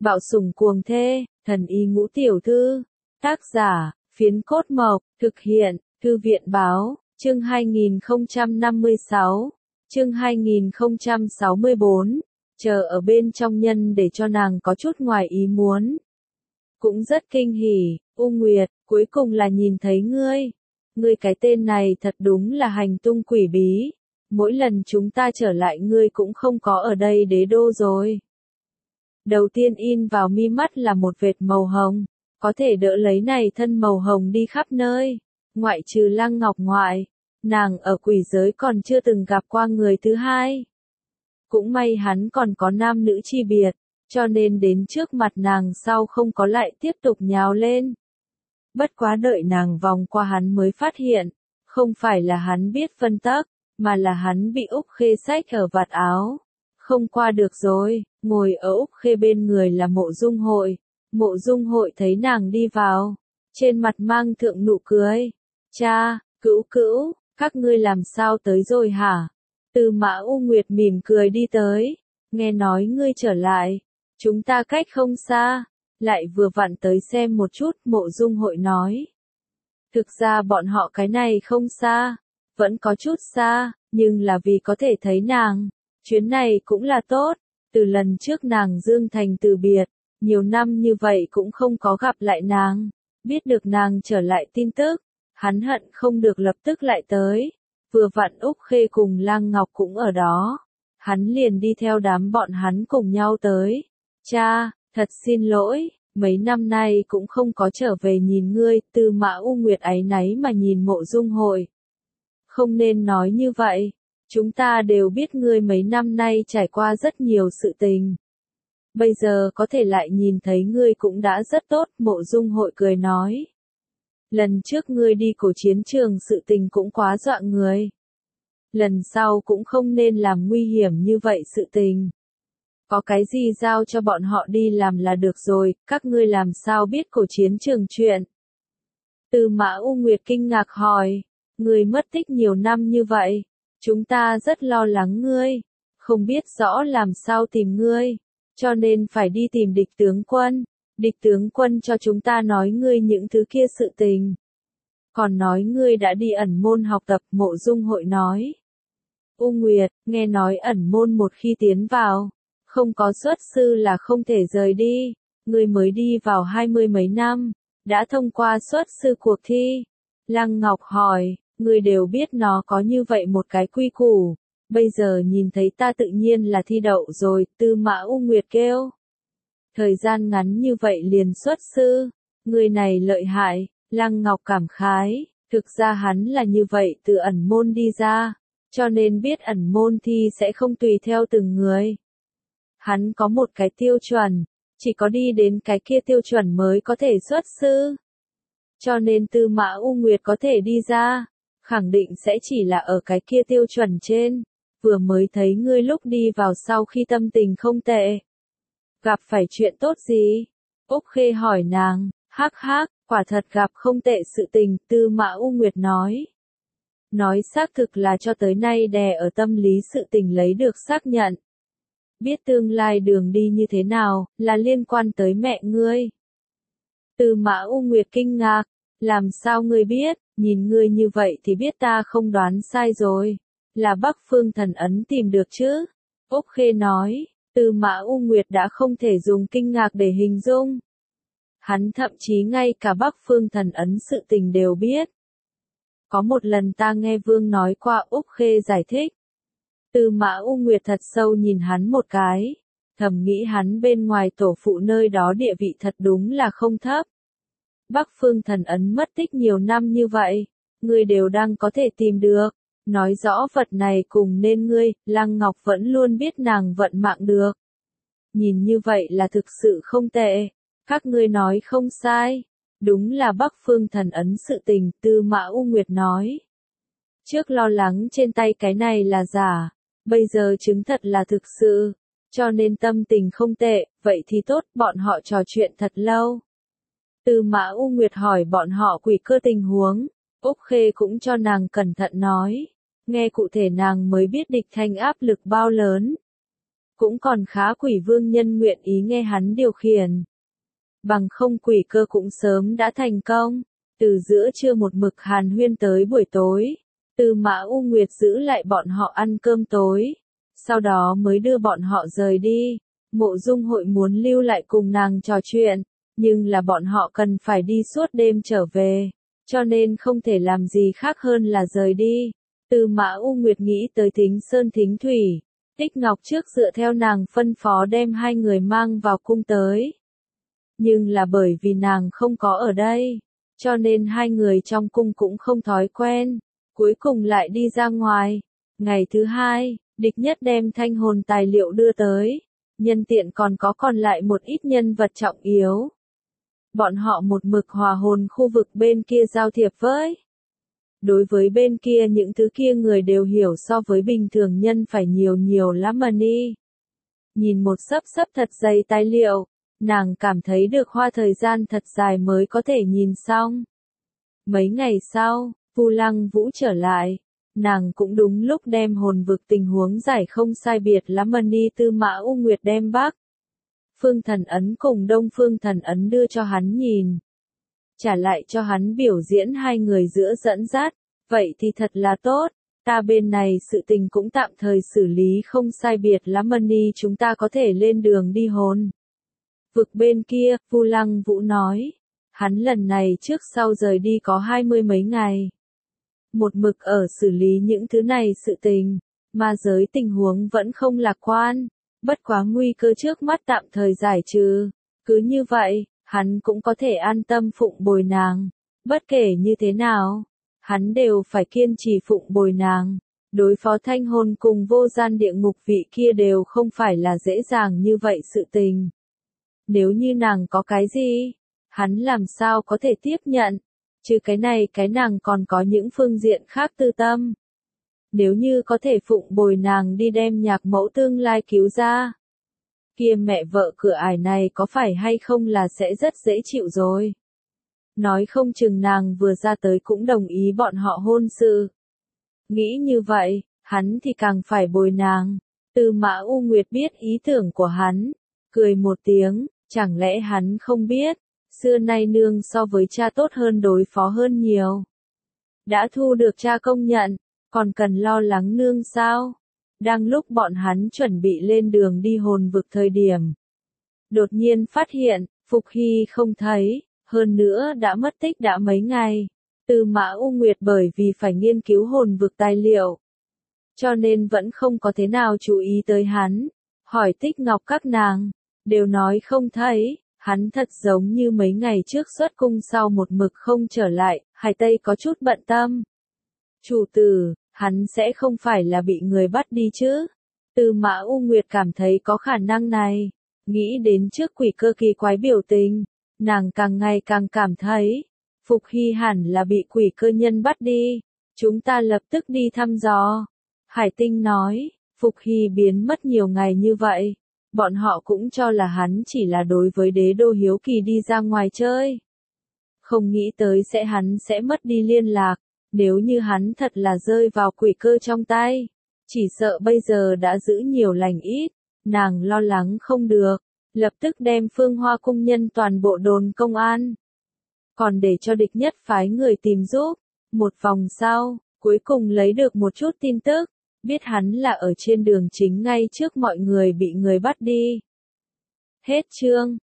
Bạo sủng cuồng thê, thần y ngũ tiểu thư. Tác giả, Phiến Cốt Mộc, thực hiện, Thư viện báo, chương 2056, chương 2064, chờ ở bên trong nhân để cho nàng có chút ngoài ý muốn. Cũng rất kinh hỉ, U Nguyệt, cuối cùng là nhìn thấy ngươi. Ngươi cái tên này thật đúng là hành tung quỷ bí. Mỗi lần chúng ta trở lại ngươi cũng không có ở đây đế đô rồi. Đầu tiên in vào mi mắt là một vệt màu hồng, có thể đỡ lấy này thân màu hồng đi khắp nơi, ngoại trừ Lăng Ngọc ngoại, nàng ở quỷ giới còn chưa từng gặp qua người thứ hai. Cũng may hắn còn có nam nữ chi biệt, cho nên đến trước mặt nàng sau không có lại tiếp tục nhào lên. Bất quá đợi nàng vòng qua hắn mới phát hiện, không phải là hắn biết phân tắc, mà là hắn bị Úc Khê xách ở vạt áo. Không qua được rồi, ngồi ở Úc Khê bên người là Mộ Dung Hội. Mộ Dung Hội thấy nàng đi vào, trên mặt mang thượng nụ cười. Cha, Cữu Cữu, các ngươi làm sao tới rồi hả? Tư Mã U Nguyệt mỉm cười đi tới, nghe nói ngươi trở lại, chúng ta cách không xa, lại vừa vặn tới xem một chút, Mộ Dung Hội nói. Thực ra bọn họ cái này không xa, vẫn có chút xa, nhưng là vì có thể thấy nàng, chuyến này cũng là tốt, từ lần trước nàng Dương Thành từ biệt, nhiều năm như vậy cũng không có gặp lại nàng, biết được nàng trở lại tin tức, hắn hận không được lập tức lại tới, vừa vặn Úc Khê cùng Lăng Ngọc cũng ở đó, hắn liền đi theo đám bọn hắn cùng nhau tới. Cha, thật xin lỗi, mấy năm nay cũng không có trở về nhìn ngươi, Tư Mã U Nguyệt áy náy mà nhìn Mộ Dung Hội. Không nên nói như vậy, chúng ta đều biết ngươi mấy năm nay trải qua rất nhiều sự tình. Bây giờ có thể lại nhìn thấy ngươi cũng đã rất tốt, Mộ Dung Hội cười nói. Lần trước ngươi đi cổ chiến trường sự tình cũng quá dọa người. Lần sau cũng không nên làm nguy hiểm như vậy sự tình. Có cái gì giao cho bọn họ đi làm là được rồi, các ngươi làm sao biết cổ chiến trường chuyện? Tư Mã U Nguyệt kinh ngạc hỏi, ngươi mất tích nhiều năm như vậy, chúng ta rất lo lắng ngươi, không biết rõ làm sao tìm ngươi, cho nên phải đi tìm địch tướng quân. Địch tướng quân cho chúng ta nói ngươi những thứ kia sự tình. Còn nói ngươi đã đi ẩn môn học tập, Mộ Dung Hội nói. U Nguyệt, nghe nói ẩn môn một khi tiến vào, không có xuất sư là không thể rời đi, ngươi mới đi vào 20 mấy năm, đã thông qua xuất sư cuộc thi. Lăng Ngọc hỏi, ngươi đều biết nó có như vậy một cái quy củ, bây giờ nhìn thấy ta tự nhiên là thi đậu rồi, Tư Mã U Nguyệt kêu. Thời gian ngắn như vậy liền xuất sư, người này lợi hại, Lăng Ngọc cảm khái, thực ra hắn là như vậy từ ẩn môn đi ra, cho nên biết ẩn môn thi sẽ không tùy theo từng người. Hắn có một cái tiêu chuẩn, chỉ có đi đến cái kia tiêu chuẩn mới có thể xuất sư. Cho nên Tư Mã U Nguyệt có thể đi ra, khẳng định sẽ chỉ là ở cái kia tiêu chuẩn trên, vừa mới thấy ngươi lúc đi vào sau khi tâm tình không tệ. Gặp phải chuyện tốt gì? Úc Khê hỏi nàng, hắc hắc, quả thật gặp không tệ sự tình, Tư Mã U Nguyệt nói. Nói xác thực là cho tới nay đè ở tâm lý sự tình lấy được xác nhận. Biết tương lai đường đi như thế nào, là liên quan tới mẹ ngươi. Tư Mã U Nguyệt kinh ngạc, làm sao ngươi biết, nhìn ngươi như vậy thì biết ta không đoán sai rồi. Là Bắc Phương Thần Ấn tìm được chứ? Úc Khê nói. Tư Mã U Nguyệt đã không thể dùng kinh ngạc để hình dung. Hắn thậm chí ngay cả Bắc Phương Thần Ấn sự tình đều biết. Có một lần ta nghe Vương nói qua, Úc Khê giải thích. Tư Mã U Nguyệt thật sâu nhìn hắn một cái, thầm nghĩ hắn bên ngoài tổ phụ nơi đó địa vị thật đúng là không thấp. Bắc Phương Thần Ấn mất tích nhiều năm như vậy, ngươi đều đang có thể tìm được. Nói rõ vật này cùng nên ngươi, Lăng Ngọc vẫn luôn biết nàng vận mạng được. Nhìn như vậy là thực sự không tệ, các ngươi nói không sai, đúng là Bắc Phương Thần Ấn sự tình, Tư Mã U Nguyệt nói. Trước lo lắng trên tay cái này là giả, bây giờ chứng thật là thực sự, cho nên tâm tình không tệ, vậy thì tốt, bọn họ trò chuyện thật lâu. Tư Mã U Nguyệt hỏi bọn họ quỷ cơ tình huống. Úc Khê cũng cho nàng cẩn thận nói, nghe cụ thể nàng mới biết địch thanh áp lực bao lớn. cũng còn khá quỷ vương nhân nguyện ý nghe hắn điều khiển. Bằng không quỷ cơ cũng sớm đã thành công. Từ giữa trưa một mực hàn huyên tới buổi tối. Tư Mã U Nguyệt giữ lại bọn họ ăn cơm tối. Sau đó mới đưa bọn họ rời đi. Mộ Dung Hội muốn lưu lại cùng nàng trò chuyện. Nhưng là bọn họ cần phải đi suốt đêm trở về. Cho nên không thể làm gì khác hơn là rời đi. Tư Mã U Nguyệt nghĩ tới Thính Sơn Thính Thủy. Tích Ngọc trước dựa theo nàng phân phó đem hai người mang vào cung tới. Nhưng là bởi vì nàng không có ở đây. Cho nên hai người trong cung cũng không thói quen. Cuối cùng lại đi ra ngoài. Ngày thứ hai, địch nhất đem thanh hồn tài liệu đưa tới. Nhân tiện còn lại một ít nhân vật trọng yếu. Bọn họ một mực hòa hồn khu vực bên kia giao thiệp với. Đối với bên kia những thứ kia người đều hiểu so với bình thường nhân phải nhiều lắm mà ni. Nhìn một sấp thật dày tài liệu, nàng cảm thấy được hoa thời gian thật dài mới có thể nhìn xong. Mấy ngày sau, Vu Lăng Vũ trở lại, nàng cũng đúng lúc đem hồn vực tình huống giải không sai biệt lắm mà ni. Tư Mã U Nguyệt đem Bắc Phương Thần Ấn cùng Đông Phương Thần Ấn đưa cho hắn nhìn. Trả lại cho hắn biểu diễn hai người giữa dẫn dắt, vậy thì thật là tốt, ta bên này sự tình cũng tạm thời xử lý không sai biệt lắm mà ni, chúng ta có thể lên đường đi hồn vực bên kia. Vu Lăng Vũ nói, hắn lần này trước sau rời đi có 20 mấy ngày. Một mực ở xử lý những thứ này sự tình, ma giới tình huống vẫn không lạc quan, bất quá nguy cơ trước mắt tạm thời giải trừ. Cứ như vậy, hắn cũng có thể an tâm phụng bồi nàng. Bất kể như thế nào, hắn đều phải kiên trì phụng bồi nàng. Đối phó thanh hồn cùng vô gian địa ngục vị kia đều không phải là dễ dàng như vậy sự tình. Nếu như nàng có cái gì, hắn làm sao có thể tiếp nhận. Chứ cái này cái nàng còn có những phương diện khác tư tâm. Nếu như có thể phụng bồi nàng đi đem nhạc mẫu tương lai cứu ra. Kia mẹ vợ cửa ải này có phải hay không là sẽ rất dễ chịu rồi. Nói không chừng nàng vừa ra tới cũng đồng ý bọn họ hôn sự. Nghĩ như vậy, hắn thì càng phải bồi nàng. Tư Mã U Nguyệt biết ý tưởng của hắn. Cười một tiếng, chẳng lẽ hắn không biết. Xưa nay nương so với cha tốt hơn đối phó hơn nhiều. Đã thu được cha công nhận, còn cần lo lắng nương sao? Đang lúc bọn hắn chuẩn bị lên đường đi hồn vực thời điểm. Đột nhiên phát hiện, Phục Hy không thấy, hơn nữa đã mất tích đã mấy ngày. Tư Mã U Nguyệt bởi vì phải nghiên cứu hồn vực tài liệu. Cho nên vẫn không có thế nào chú ý tới hắn. Hỏi Tích Ngọc các nàng, đều nói không thấy. Hắn thật giống như mấy ngày trước xuất cung sau một mực không trở lại, Hải Tây có chút bận tâm. Chủ tử, hắn sẽ không phải là bị người bắt đi chứ? Tư Mã U Nguyệt cảm thấy có khả năng này. Nghĩ đến trước quỷ cơ kỳ quái biểu tình, nàng càng ngày càng cảm thấy, Phục Hy hẳn là bị quỷ cơ nhân bắt đi. Chúng ta lập tức đi thăm dò. Hải Tinh nói, Phục Hy biến mất nhiều ngày như vậy. Bọn họ cũng cho là hắn chỉ là đối với đế đô hiếu kỳ đi ra ngoài chơi. Không nghĩ tới hắn sẽ mất đi liên lạc. Nếu như hắn thật là rơi vào quỷ cơ trong tay, chỉ sợ bây giờ đã giữ nhiều lành ít. Nàng lo lắng không được, lập tức đem Phương Hoa cung nhân toàn bộ đồn công an. Còn để cho địch nhất phái người tìm giúp. Một vòng sau, cuối cùng lấy được một chút tin tức. Biết hắn là ở trên đường chính ngay trước mọi người bị người bắt đi. Hết chương.